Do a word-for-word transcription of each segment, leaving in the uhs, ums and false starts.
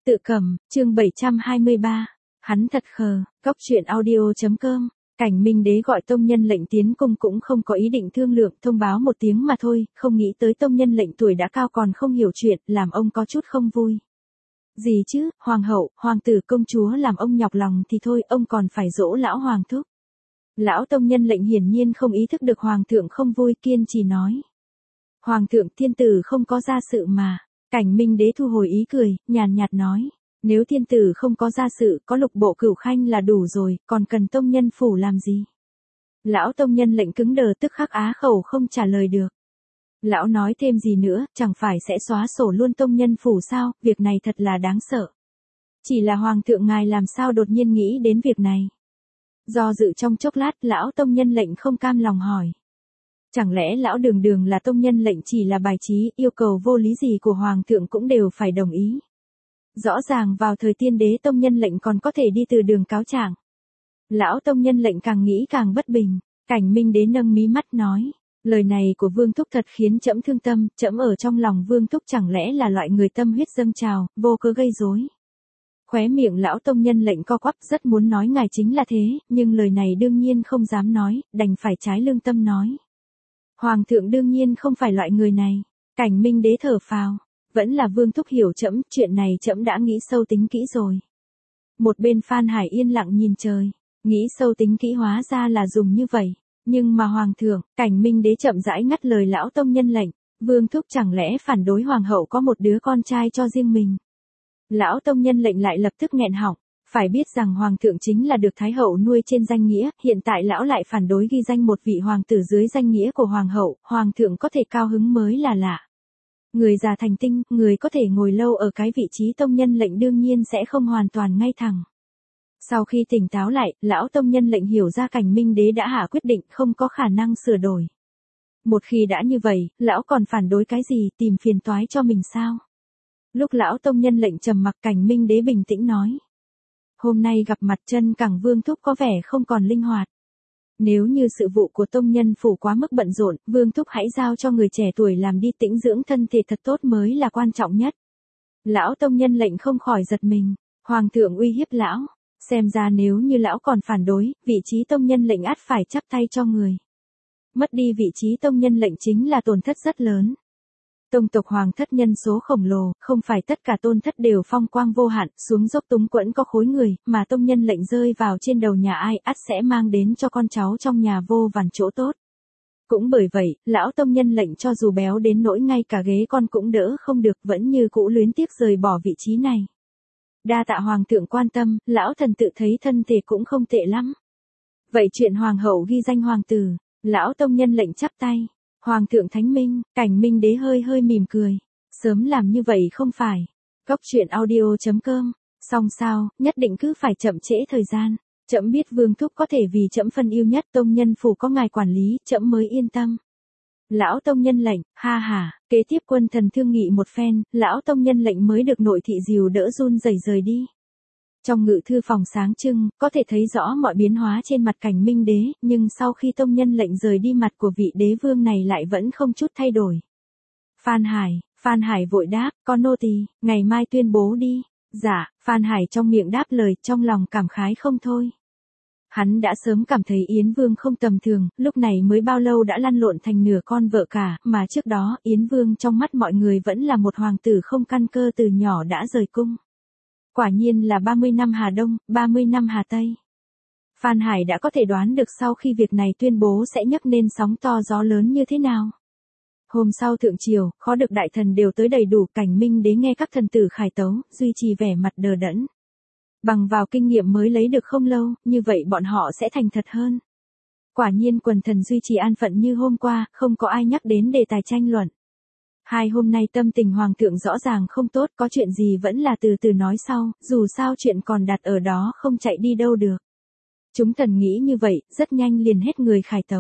Tự cầm, chương bảy trăm hai mươi ba. Hắn thật khờ, Cóc truyện audio.com. Cảnh Minh Đế gọi tông nhân lệnh tiến cung cũng không có ý định thương lượng, thông báo một tiếng mà thôi, không nghĩ tới tông nhân lệnh tuổi đã cao còn không hiểu chuyện, làm ông có chút không vui. Gì chứ, hoàng hậu, hoàng tử công chúa làm ông nhọc lòng thì thôi, ông còn phải dỗ lão hoàng thúc. Lão tông nhân lệnh hiển nhiên không ý thức được hoàng thượng không vui, kiên trì nói. Hoàng thượng, thiên tử không có gia sự mà. Cảnh Minh Đế thu hồi ý cười, nhàn nhạt nói. Nếu thiên tử không có gia sự, có lục bộ cửu khanh là đủ rồi, còn cần tông nhân phủ làm gì? Lão tông nhân lệnh cứng đờ tức khắc á khẩu không trả lời được. Lão nói thêm gì nữa, chẳng phải sẽ xóa sổ luôn tông nhân phủ sao, việc này thật là đáng sợ. Chỉ là hoàng thượng ngài làm sao đột nhiên nghĩ đến việc này. Do dự trong chốc lát, lão tông nhân lệnh không cam lòng hỏi. Chẳng lẽ lão đường đường là tông nhân lệnh chỉ là bài trí, yêu cầu vô lý gì của hoàng thượng cũng đều phải đồng ý. Rõ ràng vào thời tiên đế tông nhân lệnh còn có thể đi từ đường cáo trạng. Lão tông nhân lệnh càng nghĩ càng bất bình, Cảnh Minh Đế nâng mí mắt nói, lời này của Vương Thúc thật khiến trẫm thương tâm, trẫm ở trong lòng Vương Thúc chẳng lẽ là loại người tâm huyết dâng trào, vô cớ gây rối. Khóe miệng lão tông nhân lệnh co quắp, rất muốn nói ngài chính là thế, nhưng lời này đương nhiên không dám nói, đành phải trái lương tâm nói. Hoàng thượng đương nhiên không phải loại người này. Cảnh Minh Đế thở phào, vẫn là Vương Thúc hiểu trẫm, chuyện này trẫm đã nghĩ sâu tính kỹ rồi. Một bên Phan Hải yên lặng nhìn trời, nghĩ sâu tính kỹ hóa ra là dùng như vậy, nhưng mà hoàng thượng, Cảnh Minh Đế chậm rãi ngắt lời lão tông nhân lệnh, Vương Thúc chẳng lẽ phản đối hoàng hậu có một đứa con trai cho riêng mình. Lão tông nhân lệnh lại lập tức nghẹn họng. Phải biết rằng hoàng thượng chính là được thái hậu nuôi trên danh nghĩa, hiện tại lão lại phản đối ghi danh một vị hoàng tử dưới danh nghĩa của hoàng hậu, hoàng thượng có thể cao hứng mới là lạ. Người già thành tinh, người có thể ngồi lâu ở cái vị trí tông nhân lệnh đương nhiên sẽ không hoàn toàn ngay thẳng. Sau khi tỉnh táo lại, lão tông nhân lệnh hiểu ra Cảnh Minh Đế đã hạ quyết định không có khả năng sửa đổi. Một khi đã như vậy, lão còn phản đối cái gì, tìm phiền toái cho mình sao? Lúc lão tông nhân lệnh trầm mặc, Cảnh Minh Đế bình tĩnh nói. Hôm nay gặp mặt chân cẳng Vương Thúc có vẻ không còn linh hoạt. Nếu như sự vụ của tông nhân phủ quá mức bận rộn, Vương Thúc hãy giao cho người trẻ tuổi làm đi, tĩnh dưỡng thân thể thật tốt mới là quan trọng nhất. Lão tông nhân lệnh không khỏi giật mình, hoàng thượng uy hiếp lão, xem ra nếu như lão còn phản đối, vị trí tông nhân lệnh ắt phải chắp tay cho người. Mất đi vị trí tông nhân lệnh chính là tổn thất rất lớn. Tông tộc hoàng thất nhân số khổng lồ, không phải tất cả tôn thất đều phong quang vô hạn, xuống dốc túng quẫn có khối người, mà tông nhân lệnh rơi vào trên đầu nhà ai ắt sẽ mang đến cho con cháu trong nhà vô vàn chỗ tốt. Cũng bởi vậy, lão tông nhân lệnh cho dù béo đến nỗi ngay cả ghế con cũng đỡ không được, vẫn như cũ luyến tiếc rời bỏ vị trí này. Đa tạ hoàng thượng quan tâm, lão thần tự thấy thân thể cũng không tệ lắm. Vậy chuyện hoàng hậu ghi danh hoàng tử, lão tông nhân lệnh chắp tay. Hoàng thượng thánh minh, Cảnh Minh Đế hơi hơi mỉm cười. Sớm làm như vậy không phải. Cóc truyện audio.com. Xong sao, nhất định cứ phải chậm trễ thời gian. Trẫm biết Vương Thúc có thể vì trẫm phân yêu nhất, tông nhân phủ có ngài quản lý, trẫm mới yên tâm. Lão tông nhân lệnh, ha ha, kế tiếp quân thần thương nghị một phen, lão tông nhân lệnh mới được nội thị dìu đỡ run rẩy rời đi. Trong ngự thư phòng sáng trưng, có thể thấy rõ mọi biến hóa trên mặt Cảnh Minh Đế, nhưng sau khi tông nhân lệnh rời đi, mặt của vị đế vương này lại vẫn không chút thay đổi. Phan Hải, Phan Hải vội đáp, con nô tỳ, ngày mai tuyên bố đi. Dạ, Phan Hải trong miệng đáp lời, trong lòng cảm khái không thôi. Hắn đã sớm cảm thấy Yến Vương không tầm thường, lúc này mới bao lâu đã lăn lộn thành nửa con vợ cả, mà trước đó Yến Vương trong mắt mọi người vẫn là một hoàng tử không căn cơ từ nhỏ đã rời cung. Quả nhiên là ba mươi năm Hà Đông, ba mươi năm Hà Tây. Phan Hải đã có thể đoán được sau khi việc này tuyên bố sẽ nhấc nên sóng to gió lớn như thế nào. Hôm sau thượng triều, khó được đại thần đều tới đầy đủ, Cảnh Minh Đế nghe các thần tử khải tấu, duy trì vẻ mặt đờ đẫn. Bằng vào kinh nghiệm mới lấy được không lâu, như vậy bọn họ sẽ thành thật hơn. Quả nhiên quần thần duy trì an phận như hôm qua, không có ai nhắc đến đề tài tranh luận. Hai hôm nay tâm tình hoàng thượng rõ ràng không tốt, có chuyện gì vẫn là từ từ nói sau, dù sao chuyện còn đặt ở đó không chạy đi đâu được. Chúng thần nghĩ như vậy, rất nhanh liền hết người khải tấu.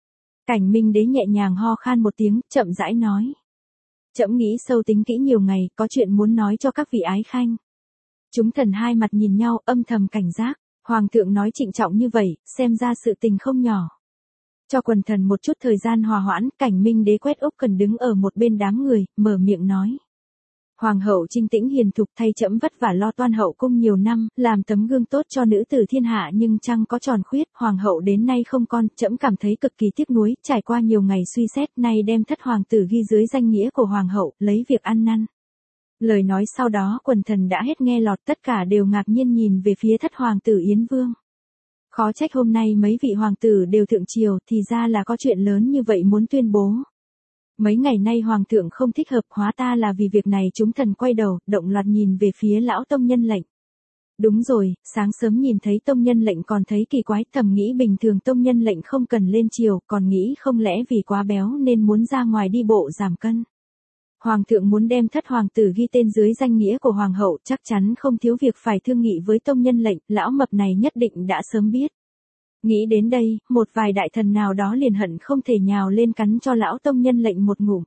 Cảnh Minh Đế nhẹ nhàng ho khan một tiếng, chậm rãi nói. Trẫm nghĩ sâu tính kỹ nhiều ngày, có chuyện muốn nói cho các vị ái khanh. Chúng thần hai mặt nhìn nhau, âm thầm cảnh giác, hoàng thượng nói trịnh trọng như vậy, xem ra sự tình không nhỏ. Cho quần thần một chút thời gian hòa hoãn, Cảnh Minh Đế quét Úc Cần đứng ở một bên đám người, mở miệng nói. Hoàng hậu Trinh Tĩnh hiền thục thay trẫm vất vả lo toan hậu cung nhiều năm, làm tấm gương tốt cho nữ tử thiên hạ nhưng chăng có tròn khuyết, hoàng hậu đến nay không con, trẫm cảm thấy cực kỳ tiếc nuối, trải qua nhiều ngày suy xét, nay đem thất hoàng tử ghi dưới danh nghĩa của hoàng hậu, lấy việc ăn năn. Lời nói sau đó quần thần đã hết nghe lọt, tất cả đều ngạc nhiên nhìn về phía thất hoàng tử Yến Vương. Khó trách hôm nay mấy vị hoàng tử đều thượng triều, thì ra là có chuyện lớn như vậy muốn tuyên bố. Mấy ngày nay hoàng thượng không thích hợp, hóa ta là vì việc này. Chúng thần quay đầu, động loạt nhìn về phía lão tông nhân lệnh. Đúng rồi, sáng sớm nhìn thấy tông nhân lệnh còn thấy kỳ quái, thầm nghĩ bình thường tông nhân lệnh không cần lên triều, còn nghĩ không lẽ vì quá béo nên muốn ra ngoài đi bộ giảm cân. Hoàng thượng muốn đem thất hoàng tử ghi tên dưới danh nghĩa của hoàng hậu, chắc chắn không thiếu việc phải thương nghị với tông nhân lệnh, lão mập này nhất định đã sớm biết. Nghĩ đến đây, một vài đại thần nào đó liền hận không thể nhào lên cắn cho lão tông nhân lệnh một ngụm.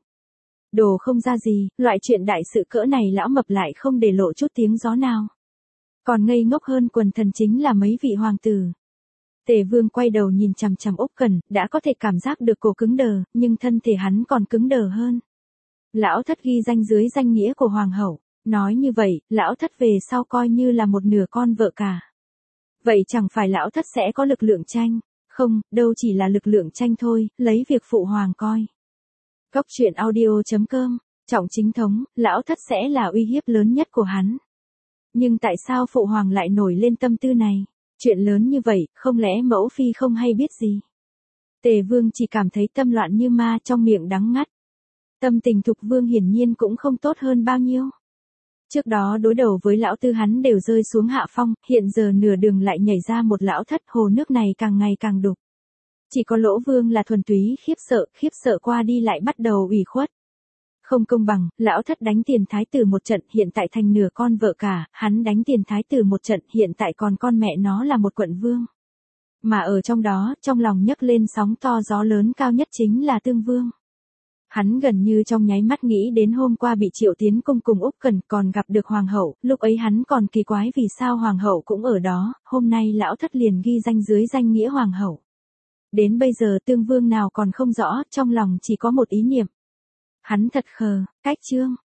Đồ không ra gì, loại chuyện đại sự cỡ này lão mập lại không để lộ chút tiếng gió nào. Còn ngây ngốc hơn quần thần chính là mấy vị hoàng tử. Tề Vương quay đầu nhìn chằm chằm Úc Cẩn, đã có thể cảm giác được cổ cứng đờ, nhưng thân thể hắn còn cứng đờ hơn. Lão thất ghi danh dưới danh nghĩa của hoàng hậu, nói như vậy, lão thất về sau coi như là một nửa con vợ cả. Vậy chẳng phải lão thất sẽ có lực lượng tranh? Không, đâu chỉ là lực lượng tranh thôi, lấy việc phụ hoàng coi. Cốc truyện audio chấm com, trọng chính thống, lão thất sẽ là uy hiếp lớn nhất của hắn. Nhưng tại sao phụ hoàng lại nổi lên tâm tư này? Chuyện lớn như vậy, không lẽ mẫu phi không hay biết gì? Tề Vương chỉ cảm thấy tâm loạn như ma, trong miệng đắng ngắt. Tâm tình Thục Vương hiển nhiên cũng không tốt hơn bao nhiêu. Trước đó đối đầu với lão tư hắn đều rơi xuống hạ phong, hiện giờ nửa đường lại nhảy ra một lão thất, hồ nước này càng ngày càng đục. Chỉ có Lỗ Vương là thuần túy khiếp sợ, khiếp sợ qua đi lại bắt đầu ủy khuất. Không công bằng, lão thất đánh tiền thái tử một trận, hiện tại thành nửa con vợ cả, hắn đánh tiền thái tử một trận, hiện tại còn con mẹ nó là một quận vương. Mà ở trong đó, trong lòng nhấc lên sóng to gió lớn cao nhất chính là Tương Vương. Hắn gần như trong nháy mắt nghĩ đến hôm qua bị triệu tiến cung cùng Úc Cẩn còn gặp được hoàng hậu, lúc ấy hắn còn kỳ quái vì sao hoàng hậu cũng ở đó, hôm nay lão thất liền ghi danh dưới danh nghĩa hoàng hậu. Đến bây giờ Tương Vương nào còn không rõ, trong lòng chỉ có một ý niệm. Hắn thật khờ, cách chương.